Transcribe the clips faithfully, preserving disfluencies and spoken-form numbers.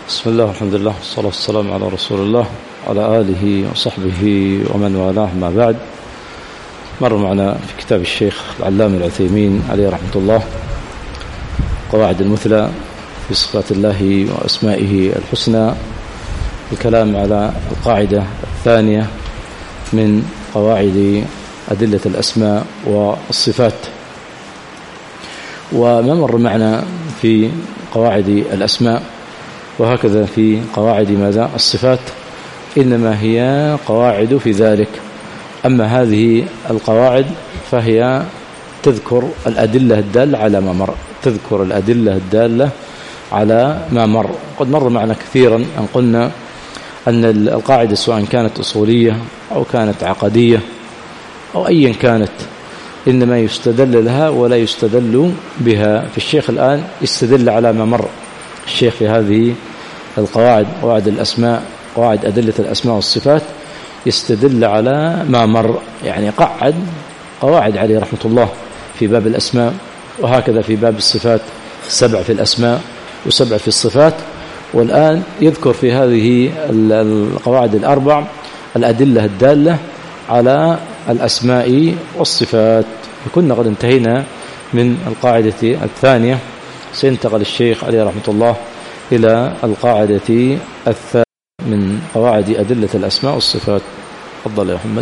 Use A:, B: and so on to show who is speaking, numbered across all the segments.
A: بسم الله والحمد لله والصلاة والسلام على رسول الله وعلى آله وصحبه ومن والاه. ما بعد، مر معنا في كتاب الشيخ العلامة العثيمين عليه رحمة الله قواعد المثلى في صفات الله وأسمائه الحسنى، الكلام على القاعدة الثانية من قواعد أدلة الأسماء والصفات. وما مر معنا في قواعد الأسماء وهكذا في قواعد ماذا الصفات إنما هي قواعد في ذلك. أما هذه القواعد فهي تذكر الأدلة الدالة على ما مر تذكر الأدلة الدالة على ما مر قد مر معنا كثيرا أن قلنا أن القاعدة سواء كانت أصولية أو كانت عقدية أو أيا كانت إنما يستدل لها ولا يستدل بها. في الشيخ الآن يستدل على ما مر الشيخ في هذه القواعد، قواعد الأسماء، قواعد أدلة الأسماء والصفات، يستدل على ما مر، يعني قعد قواعد عليه رحمة الله في باب الأسماء وهكذا في باب الصفات، سبع في الأسماء وسبع في الصفات. والآن يذكر في هذه القواعد الأربع الأدلة الدالة على الأسماء والصفات. كنا قد انتهينا من القاعدة الثانية، سينتقل الشيخ عليه رحمة الله إلى القاعدة الثانية من قواعد أدلة الأسماء والصفات. تفضل يا محمد.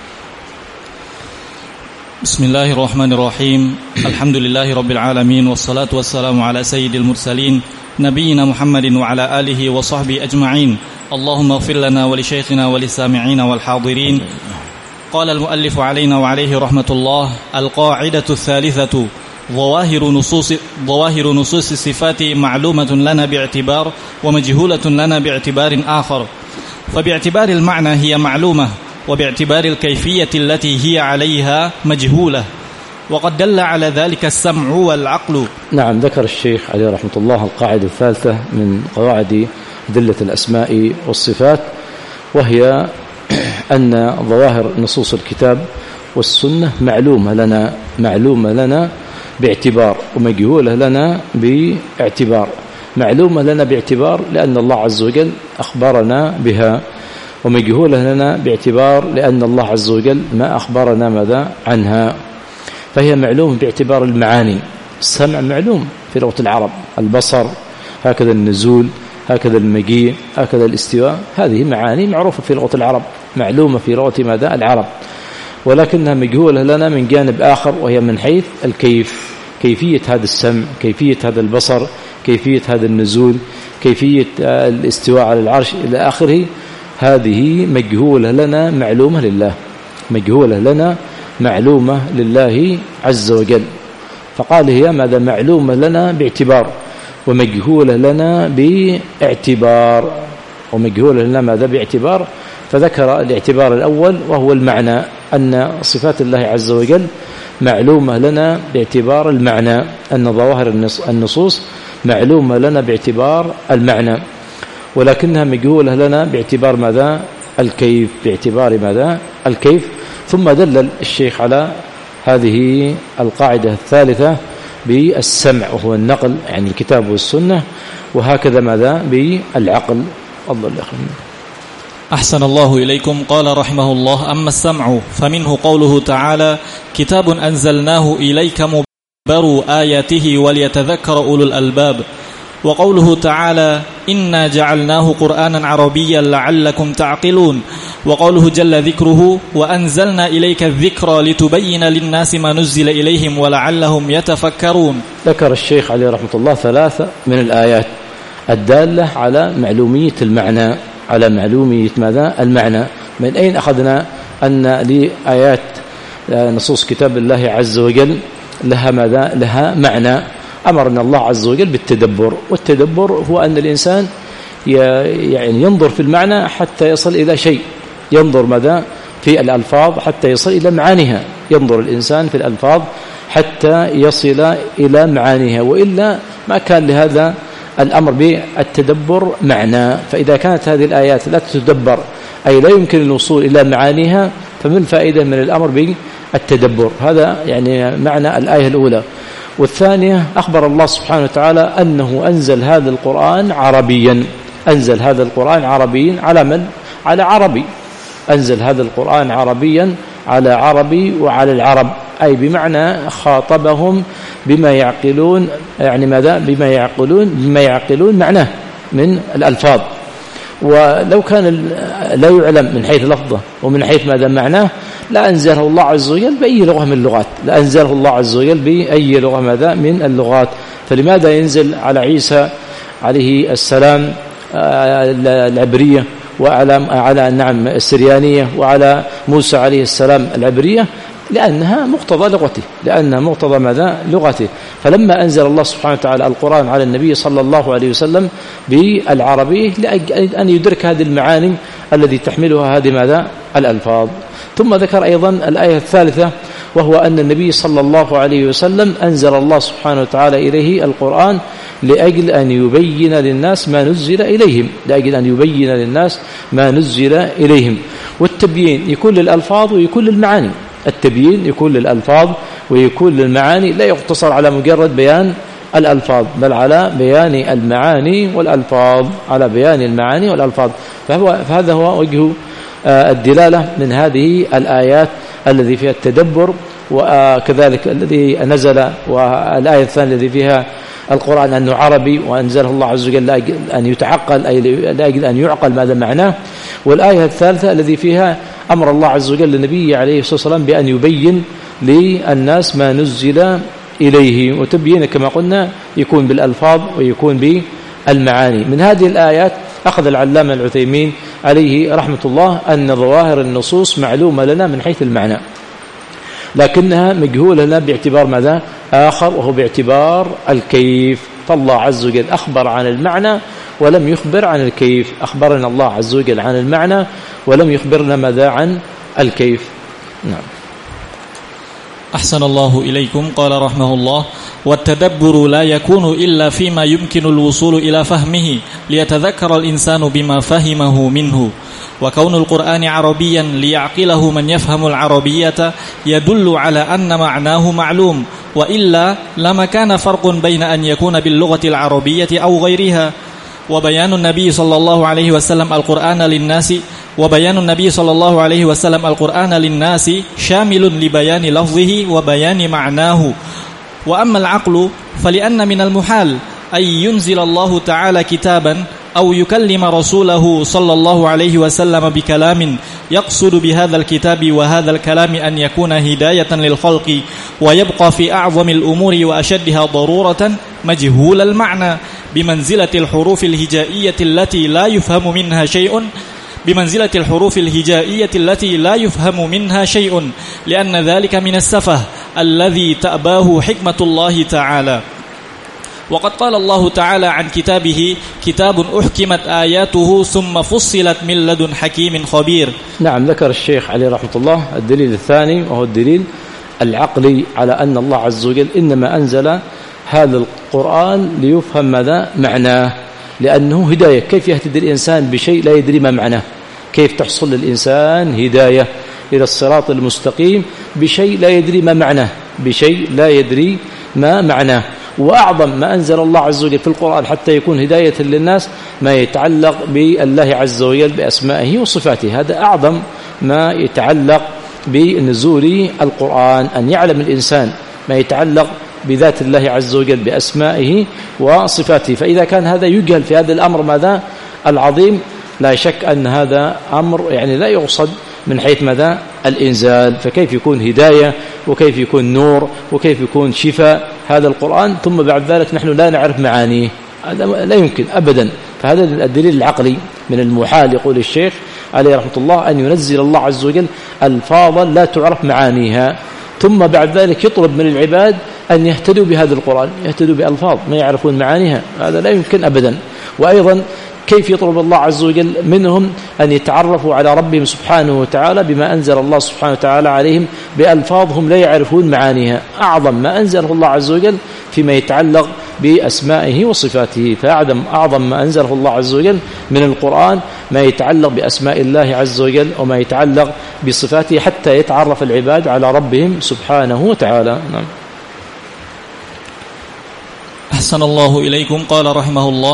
B: بسم الله الرحمن الرحيم. الحمد لله رب العالمين، والصلاة والسلام على سيد المرسلين نبينا محمد وعلى آله وصحبه أجمعين. اللهم اغفر لنا ولشيخنا وللسامعين والحاضرين. قال المؤلف علينا وعليه رحمة الله: القاعدة الثالثة: ظواهر نصوص ظواهر نصوص الصفات معلومة لنا باعتبار ومجهولة لنا باعتبار آخر. فباعتبار المعنى هي معلومة، وباعتبار الكيفية التي هي عليها مجهولة، وقد دل على ذلك السمع والعقل.
A: نعم، ذكر الشيخ عليه رحمة الله القاعدة الثالثة من قواعد أدلة الأسماء والصفات، وهي أن ظواهر نصوص الكتاب والسنة معلومة لنا معلومة لنا باعتبار، ومجهولة لنا باعتبار. معلومة لنا باعتبار لأن الله عز وجل أخبرنا بها، ومجهولة لنا باعتبار لأن الله عز وجل ما أخبرنا ماذا عنها. فهي معلومة باعتبار المعاني. السمع معلوم في لغة العرب، البصر، هكذا النزول، هكذا المجيء، هكذا الاستواء، هذه معاني معروفة في لغة العرب، معلومة في لغة ماذا العرب، ولكنها مجهولة لنا من جانب آخر، وهي من حيث الكيف، كيفية هذا السمع، كيفية هذا البصر، كيفية هذا النزول، كيفية الاستواء على العرش إلى آخره. هذه مجهولة لنا معلومة لله مجهولة لنا معلومة لله عز وجل. فقال هي ماذا معلومة لنا باعتبار، ومجهولة لنا باعتبار ومجهولة لنا ماذا باعتبار. فذكر الاعتبار الأول وهو المعنى، أن صفات الله عز وجل معلومة لنا باعتبار المعنى، أن ظواهر النصوص معلومة لنا باعتبار المعنى، ولكنها مجهولة لنا باعتبار ماذا الكيف باعتبار ماذا الكيف. ثم دلل الشيخ على هذه القاعدة الثالثة بالسمع، وهو النقل، يعني الكتاب والسنة، وهكذا ماذا بالعقل. الله الأخير.
B: أحسن الله إليكم. قال رحمه الله: أما السمع فمنه قوله تعالى: كتاب أنزلناه إليك مبر آياته وليتذكر أولو الألباب. وقوله تعالى: إنا جعلناه قرآنا عربيا لعلكم تعقلون. وقوله جل ذكره: وأنزلنا إليك الذكر لتبين للناس ما نزل إليهم ولعلهم يتفكرون.
A: ذكر الشيخ عليه رحمة الله ثلاثة من الآيات الدالة على معلومية المعنى على معلومية ماذا المعنى. من أين أخذنا أن لآيات نصوص كتاب الله عز وجل لها ماذا لها معنى؟ أمرنا الله عز وجل بالتدبر، والتدبر هو أن الإنسان يعني ينظر في المعنى حتى يصل إلى شيء، ينظر ماذا في الألفاظ حتى يصل إلى معانيها، ينظر الإنسان في الألفاظ حتى يصل إلى معانيها، وإلا ما كان لهذا الأمر بالتدبر معنى. فإذا كانت هذه الآيات لا تتدبر، أي لا يمكن الوصول إلى معانيها، فما الفائدة من الأمر بالتدبر؟ هذا يعني معنى الآية الأولى. والثانية أخبر الله سبحانه وتعالى أنه أنزل هذا القرآن عربيا، أنزل هذا القرآن عربيا على من؟ على عربي. أنزل هذا القرآن عربيا على عربي وعلى العرب، أي بمعنى خاطبهم بما يعقلون، يعني ماذا؟ بما يعقلون بما يعقلون معناه من الألفاظ. ولو كان لا يعلم من حيث لفظه ومن حيث ماذا معناه لأنزله الله عز وجل بأي لغة من اللغات، لأنزله الله عز وجل بأي لغة ماذا من اللغات. فلماذا ينزل على عيسى عليه السلام العبرية، وعلى على نعم السريانية، وعلى موسى عليه السلام العبرية؟ لأنها مقتضى لغته، لأنها مقتضى ماذا لغته. فلما أنزل الله سبحانه وتعالى القرآن على النبي صلى الله عليه وسلم بالعربية لأن يدرك هذه المعاني الذي تحملها هذه ماذا الألفاظ. ثم ذكر أيضا الآية الثالثة، وهو أن النبي صلى الله عليه وسلم أنزل الله سبحانه وتعالى إليه القرآن لأجل أن يبين للناس ما نزل إليهم، لأجل أن يبين للناس ما نزل إليهم. والتبيين يكون للألفاظ ويكون للمعاني، التبيين يكون للألفاظ ويكون للمعاني، لا يقتصر على مجرد بيان الألفاظ بل على بيان المعاني والألفاظ، على بيان المعاني والألفاظ. فهو فهذا هو وجه الدلالة من هذه الآيات الذي فيها التدبر، وكذلك الذي نزل، والآية الثانية الذي فيها القرآن أنه عربي وأنزله الله عز وجل أن يتعقل، أي لأجل أن يعقل ماذا معناه. والآية الثالثة الذي فيها أمر الله عز وجل للنبي عليه الصلاة والسلام بأن يبين للناس ما نزل إليه، وتبيين كما قلنا يكون بالألفاظ ويكون بالمعاني. من هذه الآيات أخذ العلامة العثيمين عليه رحمة الله أن ظواهر النصوص معلومة لنا من حيث المعنى، لكنها مجهولة لنا باعتبار ماذا آخر، وهو باعتبار الكيف. فالله عز وجل أخبر عن المعنى ولم يخبر عن الكيف، أخبرنا الله عز وجل عن المعنى ولم يخبرنا ماذا عن الكيف. نعم.
B: أحسن الله إليكم. قال رحمه الله: والتدبر لا يكون إلا فيما يمكن الوصول إلى فهمه ليتذكر الإنسان بما فهمه منه، وكون القرآن عربيا ليعقله من يفهم العربية يدل على أن معناه معلوم، وإلا لما كان فرق بين أن يكون باللغة العربية أو غيرها. وبيان النبي صلى الله عليه وسلم القرآن للناس وبيان النبي صلى الله عليه وسلم القرآن للناس شامل لبيان لفظه وبيان معناه. وأما العقل فلأن من المحال أن ينزل الله تعالى كتابا أو يكلم رسوله صلى الله عليه وسلم بكلام يقصد بهذا الكتاب وهذا الكلام أن يكون هداية للخلق، ويبقى في أعظم الأمور وأشدها ضرورة مجهول المعنى بمنزلة الحروف الهجائية التي لا يفهم منها شيء بمنزلة الحروف الهجائية التي لا يفهم منها شيء لأن ذلك من السفه الذي تأباه حكمة الله تعالى. وقد قال الله تعالى عن كتابه: كتاب أحكمت آياته ثم فصلت من لدن حكيم خبير.
A: نعم. ذكر الشيخ عليه رحمة الله الدليل الثاني، وهو الدليل العقلي على أن الله عز وجل إنما أنزل هذا القرآن ليفهم ماذا معناه، لأنه هداية. كيف يهتدي الإنسان بشيء لا يدري ما معناه؟ كيف تحصل للإنسان هداية إلى الصراط المستقيم بشيء لا يدري ما معناه، بشيء لا يدري ما معناه. وأعظم ما أنزل الله عز وجل في القرآن حتى يكون هداية للناس ما يتعلق بالله عز وجل بأسمائه وصفاته. هذا أعظم ما يتعلق بنزول القرآن، أن يعلم الإنسان ما يتعلق بذات الله عز وجل بأسمائه وصفاته. فإذا كان هذا يجهل في هذا الأمر ماذا العظيم، لا شك أن هذا أمر يعني لا يقصد من حيث ماذا الإنزال. فكيف يكون هداية وكيف يكون نور وكيف يكون شفاء هذا القرآن ثم بعد ذلك نحن لا نعرف معانيه؟ هذا لا يمكن أبدا. فهذا الدليل العقلي. من المحال يقول الشيخ عليه رحمة الله أن ينزل الله عز وجل ألفاظا لا تعرف معانيها ثم بعد ذلك يطلب من العباد أن يهتدوا بهذا القرآن، يهتدوا بألفاظ ما يعرفون معانيها. هذا لا يمكن أبدا. وأيضا كيف يطلب الله عز وجل منهم أن يتعرفوا على ربهم سبحانه وتعالى بما أنزل الله سبحانه وتعالى عليهم بألفاظهم لا يعرفون معانيها؟ أعظم ما أنزله الله عز وجل فيما يتعلق بأسمائه وصفاته. فأعظم أعظم ما أنزله الله عز وجل من القرآن ما يتعلق بأسماء الله عز وجل وما يتعلق بصفاته حتى يتعرف العباد على ربهم سبحانه وتعالى. نعم.
B: أحسن الله إليكم. قال رحمه الله: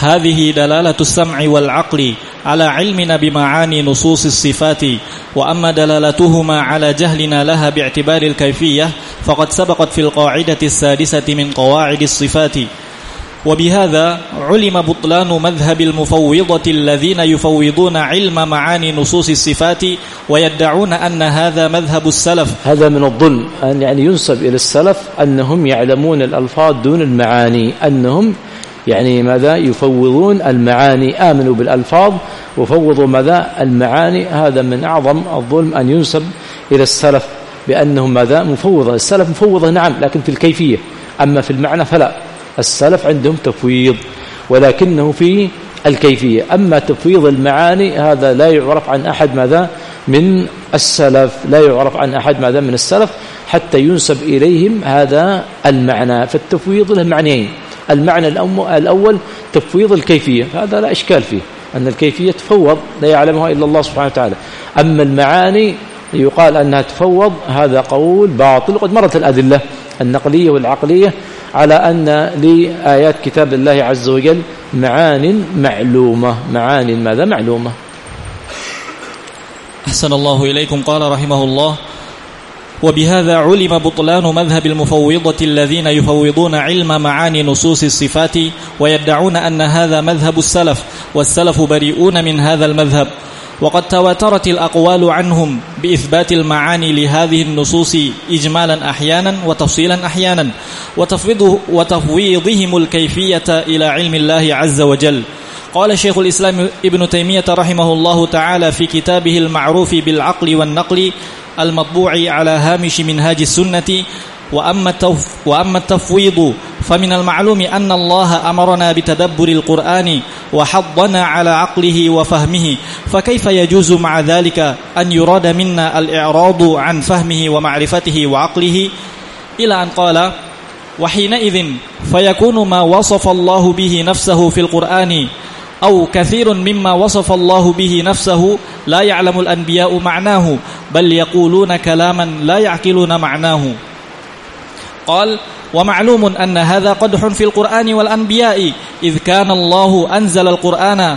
B: هذه دلالة السمع والعقل على علمنا بمعاني نصوص الصفات، وأما دلالتهما على جهلنا لها باعتبار الكيفية فقد سبقت في القاعدة السادسة من قواعد الصفات. وبهذا علم بطلان مذهب المفوضة الذين يفوضون علم معاني نصوص الصفات ويدعون أن هذا مذهب السلف.
A: هذا من الظلم أن يعني ينسب إلى السلف أنهم يعلمون الألفاظ دون المعاني، أنهم يعني ماذا يفوضون المعاني، آمنوا بالألفاظ وفوضوا ماذا المعاني. هذا من أعظم الظلم أن ينسب إلى السلف بأنهم ماذا مفوضة. السلف مفوضة نعم، لكن في الكيفية، أما في المعنى فلا. السلف عندهم تفويض ولكنه في الكيفية، أما تفويض المعاني هذا لا يعرف عن أحد ماذا من السلف، لا يعرف عن أحد ماذا من السلف حتى ينسب إليهم هذا المعنى. فالتفويض له معنيين، المعنى الأول تفويض الكيفية، هذا لا إشكال فيه، أن الكيفية تفوض لا يعلمها إلا الله سبحانه وتعالى. أما المعاني يقال أنها تفوض، هذا قول باطل. قد مرت الأدلة النقلية والعقلية على أن لآيات كتاب الله عز وجل معان معلومة، معان ماذا معلومة.
B: أحسن الله إليكم. قال رحمه الله: وبهذا علم بطلان مذهب المفوضة الذين يفوضون علم معاني نصوص الصفات ويدعون أن هذا مذهب السلف، والسلف بريئون من هذا المذهب. وقد تواترت الأقوال عنهم بإثبات المعاني لهذه النصوص إجمالا أحيانا وتفصيلا أحيانا، وتفويضه وتفويضهم الكيفية إلى علم الله عز وجل. قال شيخ الإسلام ابن تيمية رحمه الله تعالى في كتابه المعروف بالعقل والنقل المطبوع على هامش منهاج السنة: وأما التفويض فمن المعلوم أن الله أمرنا بتدبر القرآن وحضنا على عقله وفهمه، فكيف يجوز مع ذلك أن يراد منا الإعراض عن فهمه ومعرفته وعقله؟ إلى أن قال: وحينئذ فيكون ما وصف الله به نفسه في القرآن أو كثير مما وصف الله به نفسه لا يعلم الأنبياء معناه، بل يقولون كلاما لا يعقلون معناه. قال: ومعلوم أن هذا قدح في القرآن والأنبياء، إذ كان الله أنزل القرآن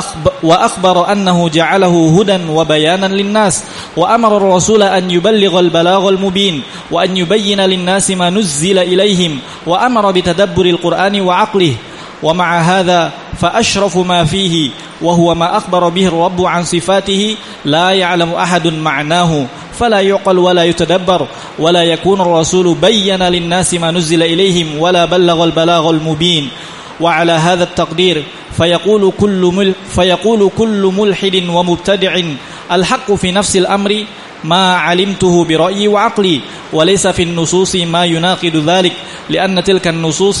B: وأخبر أنه جعله هدى وبيانا للناس، وأمر الرسول أن يبلغ البلاغ المبين وأن يبين للناس ما نزل إليهم، وأمر بتدبر القرآن وعقله. ومع هذا فأشرف ما فيه وهو ما أخبر به الرب عن صفاته لا يعلم أحد معناه، فلا يعقل ولا يتدبر، ولا يكون الرسول بين للناس ما نزل إليهم ولا بلغ البلاغ المبين. وعلى هذا التقدير فيقول كل مل فيقول كل ملحد ومبتدع: الحق في نفس الأمر ما علمته برأيي وعقلي، وليس في النصوص ما يناقض ذلك، لأن تلك النصوص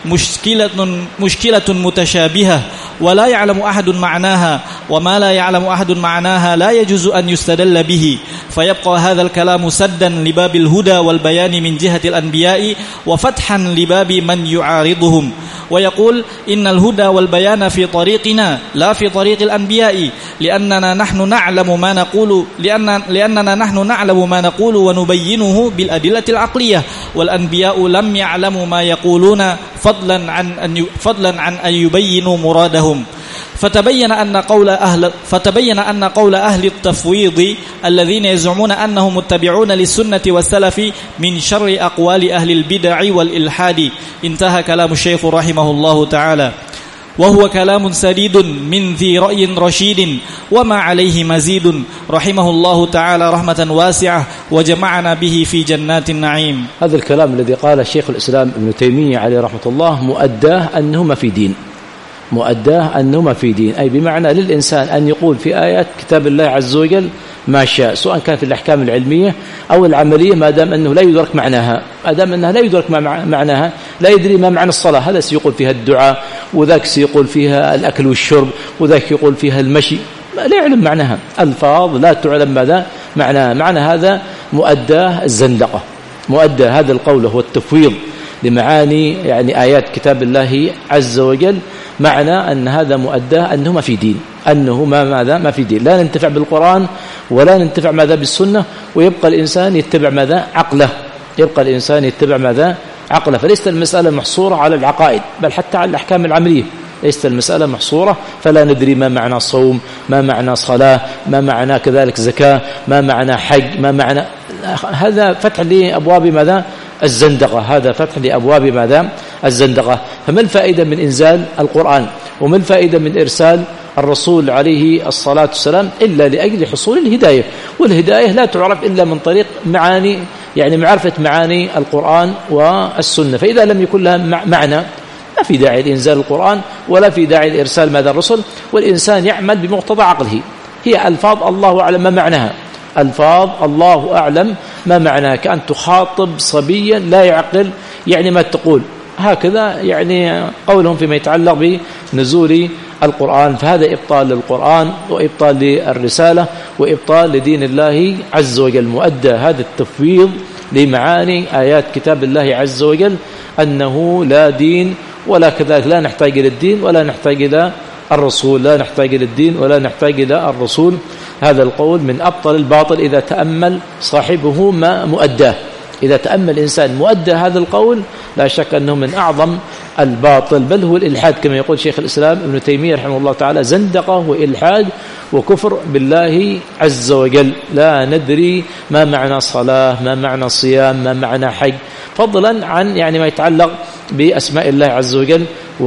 B: مشكلة مشكلة متشابهة ولا يعلم أحد معناها، وما لا يعلم أحد معناها لا يجوز أن يستدل به، فيبقى هذا الكلام سدا لباب الهدى والبيان من جهة الأنبياء وفتحا لباب من يعارضهم. ويقول: إن الهدى والبيان في طريقنا لا في طريق الأنبياء، لأننا نحن نعلم ما نقول لأن لأننا نحن نعلم ما نقول ونبينه بالأدلة العقلية، والأنبياء لم يعلموا ما يقولون فضلا عن أن فضلا عن أن يبينوا مرادهم. فتبين أن قول أهل فتبين أن قول أهل التفويض الذين يزعمون أنهم متبعون للسنة والسلف من شر أقوال أهل البدع والإلحاد. انتهى كلام الشيخ رحمه الله تعالى، وهو كلام سديد من ذي رأي رشيد وما عليه مزيد، رحمه الله تعالى رحمة واسعة وجمعنا به في جنات النعيم.
A: هذا الكلام الذي قال شيخ الإسلام ابن تيمية عليه رحمة الله مؤداه أنهما في دين، مؤداه أنهما في دين، أي بمعنى للإنسان أن يقول في آيات كتاب الله عز وجل ما شاء، سواء كان في الأحكام العلمية أو العملية، ما دام أنه لا يدرك معناها، ما دام أنها لا يدرك معناها، لا يدري ما معنى الصلاة، هذا سيقول فيها الدعاء، وذاك سيقول فيها الأكل والشرب، وذاك يقول فيها المشي، لا يعلم معناها، ألفاظ لا تعلم ماذا معناها. معنى هذا مؤداه الزندقة، مؤدى هذا القول هو التفويض لمعاني يعني آيات كتاب الله عز وجل، معنى أن هذا مؤداه أنه ما في دين، أنه ما ماذا ما في دين، لا ننتفع بالقرآن ولا ننتفع ماذا بالسنة، ويبقى الإنسان يتبع ماذا عقله، يبقى الإنسان يتبع ماذا عقله. فليست المسألة محصورة على العقائد، بل حتى على الأحكام العملية، ليست المسألة محصورة، فلا ندري ما معنى صوم، ما معنى صلاة، ما معنى كذلك زكاة، ما معنى حج، ما معنى، هذا فتح لأبواب ماذا؟ الزندقة. هذا فتح لأبواب ماذا؟ الزندقة. فما الفائدة من إنزال القرآن وما الفائدة من إرسال الرسول عليه الصلاة والسلام إلا لأجل حصول الهداية، والهداية لا تعرف إلا من طريق معاني، يعني معرفة معاني القرآن والسنة. فإذا لم يكن لها معنى ما في داعي لإنزال القرآن ولا في داعي لإرسال ماذا؟ الرسل. والإنسان يعمل بمقتضى عقله. هي ألفاظ الله أعلم ما معناها، ألفاظ الله أعلم ما معناها، كأن تخاطب صبيا لا يعقل يعني ما تقول، هكذا يعني قولهم فيما يتعلق بنزول القرآن. فهذا إبطال للقرآن وإبطال للرسالة وإبطال لدين الله عز وجل، مؤدى هذا التفويض لمعاني آيات كتاب الله عز وجل أنه لا دين ولا كذلك، لا نحتاج إلى الدين ولا نحتاج إلى الرسول، لا نحتاج إلى الدين ولا نحتاج إلى الرسول. هذا القول من أبطل الباطل إذا تأمل صاحبه ما مؤداه. إذا تأمل الإنسان مؤدى هذا القول لا شك أنه من أعظم الباطل، بل هو الإلحاد كما يقول شيخ الإسلام ابن تيمية رحمه الله تعالى، زندقة وإلحاد وكفر بالله عز وجل. لا ندري ما معنى صلاة، ما معنى صيام، ما معنى حج، فضلا عن يعني ما يتعلق بأسماء الله عز وجل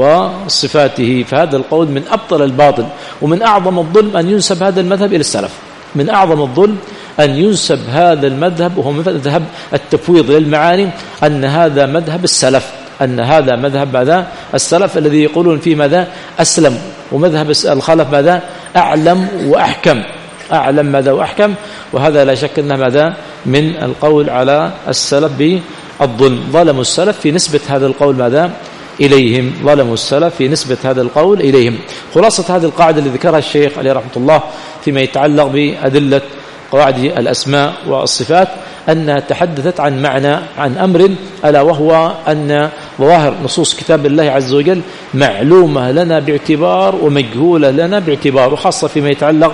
A: وصفاته. فهذا القول من أبطل الباطل، ومن أعظم الظلم أن ينسب هذا المذهب إلى السلف. من أعظم الظلم أن ينسب هذا المذهب، وهو مذهب التفويض للمعاني، أن هذا مذهب السلف، أن هذا مذهب ماذا؟ السلف الذي يقولون فيه ماذا؟ أسلم، ومذهب الخلف ماذا؟ أعلم وأحكم، أعلم ماذا وأحكم. وهذا لا شك أنه ماذا؟ من القول على السلف بالظلم. ظلموا السلف في نسبة هذا القول ماذا؟ إليهم، ظلموا السلف في نسبة هذا القول إليهم. خلاصة هذه القاعدة اللي ذكرها الشيخ عليه رحمة الله فيما يتعلق بأدلة قواعد الأسماء والصفات، أنها تحدثت عن معنى، عن أمر، ألا وهو أن ظواهر نصوص كتاب الله عز وجل معلومة لنا باعتبار ومجهولة لنا باعتبار، وخاصة فيما يتعلق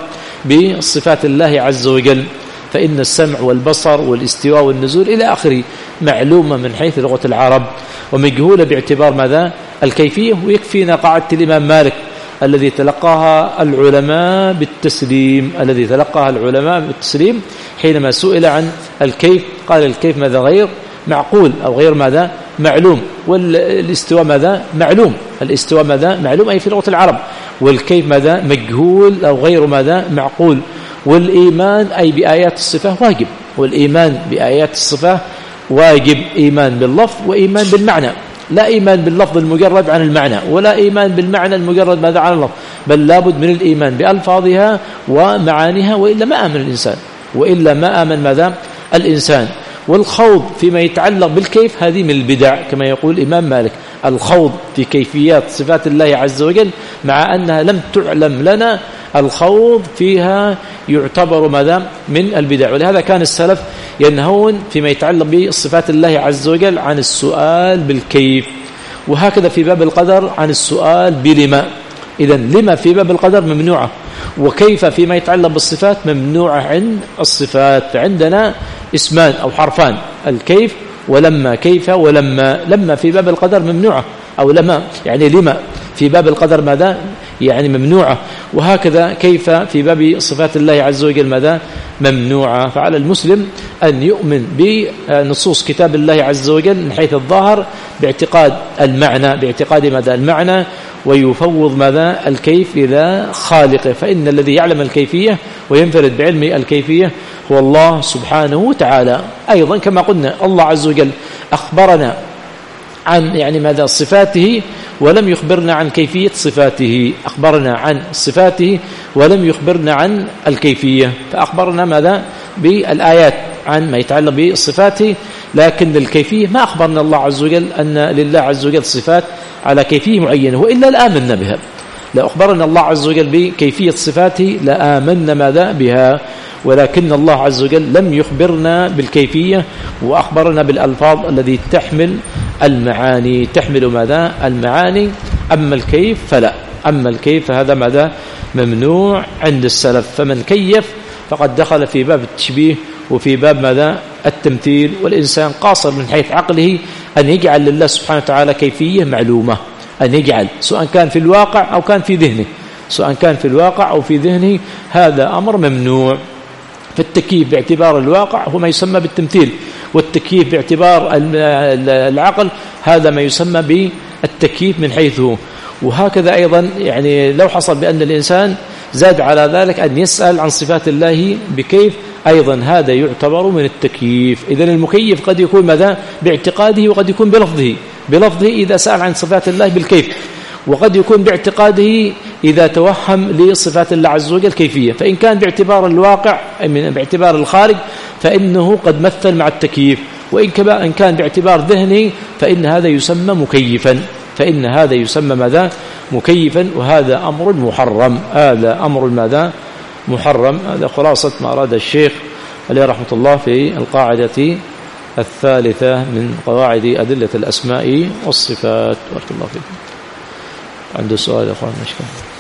A: بصفات الله عز وجل، فإن السمع والبصر والاستواء والنزول إلى آخره معلومة من حيث لغة العرب ومجهولة باعتبار ماذا؟ الكيفية. ويكفينا قاعدة الإمام مالك الذي تلقاها العلماء بالتسليم، الذي تلقاها العلماء بالتسليم حينما سئل عن الكيف قال الكيف ماذا؟ غير معقول أو غير ماذا؟ معلوم. والاستواء ماذا؟ معلوم. الاستواء ماذا؟ معلوم أي في لغة العرب. والكيف ماذا؟ مجهول أو غير ماذا؟ معقول. والإيمان أي بآيات الصفة واجب، والإيمان بآيات الصفة واجب، إيمان باللفظ وإيمان بالمعنى، لا إيمان باللفظ المجرد عن المعنى، ولا إيمان بالمعنى المجرد ماذا؟ عن اللفظ، بل لابد من الإيمان بألفاظها ومعانيها، وإلا ما آمن الإنسان، وإلا ما آمن ماذا؟ الإنسان. والخوض فيما يتعلق بالكيف هذه من البدع كما يقول الإمام مالك، الخوض في كيفيات صفات الله عز وجل مع أنها لم تعلم لنا، الخوض فيها يعتبر ماذا؟ من البدع. ولهذا كان السلف ينهون فيما يتعلق بصفات الله عز وجل عن السؤال بالكيف، وهكذا في باب القدر عن السؤال بلما. إذن لما في باب القدر ممنوعة، وكيف فيما يتعلق بالصفات ممنوعة عند الصفات. فعندنا اسمان أو حرفان، الكيف ولما، كيف ولما. لما في باب القدر ممنوعة، أو لما يعني لما في باب القدر ماذا؟ يعني ممنوعة. وهكذا كيف في باب صفات الله عز وجل ماذا؟ ممنوعة. فعلى المسلم أن يؤمن بنصوص كتاب الله عز وجل من حيث الظاهر باعتقاد المعنى، باعتقاد ماذا؟ المعنى، ويفوض ماذا؟ الكيف إلى خالقه. فإن الذي يعلم الكيفية وينفرد بعلم الكيفية هو الله سبحانه وتعالى. أيضا كما قلنا الله عز وجل أخبرنا عن يعني ماذا؟ صفاته، ولم يخبرنا عن كيفية صفاته. أخبرنا عن صفاته ولم يخبرنا عن الكيفية، فأخبرنا ماذا؟ بالآيات عن ما يتعلق بصفاته، لكن الكيفية ما أخبرنا الله عز وجل أن لله عز وجل صفات على كيفية معينة، وإلا لآمنا بها. لو أخبرنا الله عز وجل بكيفية صفاته لآمنا ماذا؟ بها. ولكن الله عز وجل لم يخبرنا بالكيفية، وأخبرنا بالألفاظ الذي تحمل المعاني، تحمل ماذا؟ المعاني. أما الكيف فلا، أما الكيف فهذا ماذا؟ ممنوع عند السلف. فمن كيف فقد دخل في باب التشبيه وفي باب ماذا؟ التمثيل. والإنسان قاصر من حيث عقله أن يجعل لله سبحانه وتعالى كيفية معلومة، أن يجعل، سواء كان في الواقع أو كان في ذهنه، سواء كان في الواقع أو في ذهنه، هذا أمر ممنوع. فالتكييف باعتبار الواقع هو ما يسمى بالتمثيل، والتكييف باعتبار العقل هذا ما يسمى بالتكييف من حيث هو. وهكذا أيضا يعني لو حصل بأن الإنسان زاد على ذلك أن يسأل عن صفات الله بكيف، أيضا هذا يعتبر من التكييف. إذن المكيف قد يكون ماذا؟ باعتقاده، وقد يكون بلفظه بلفظه إذا سأل عن صفات الله بالكيف، وقد يكون باعتقاده إذا توهم لصفات الله عز وجل كيفية. فإن كان باعتبار الواقع باعتبار الخارج فإنه قد مثل مع التكييف، وإن كان باعتبار ذهني فإن هذا يسمى مكيفا، فإن هذا يسمى ماذا؟ مكيفا، وهذا أمر محرم، هذا أمر ماذا؟ محرم. هذا خلاصة ما أراد الشيخ عليه رحمة الله في القاعدة الثالثة من قواعد أدلة الأسماء والصفات. بارك الله فيكم. عنده سؤال يا أخوان؟ مشكلة.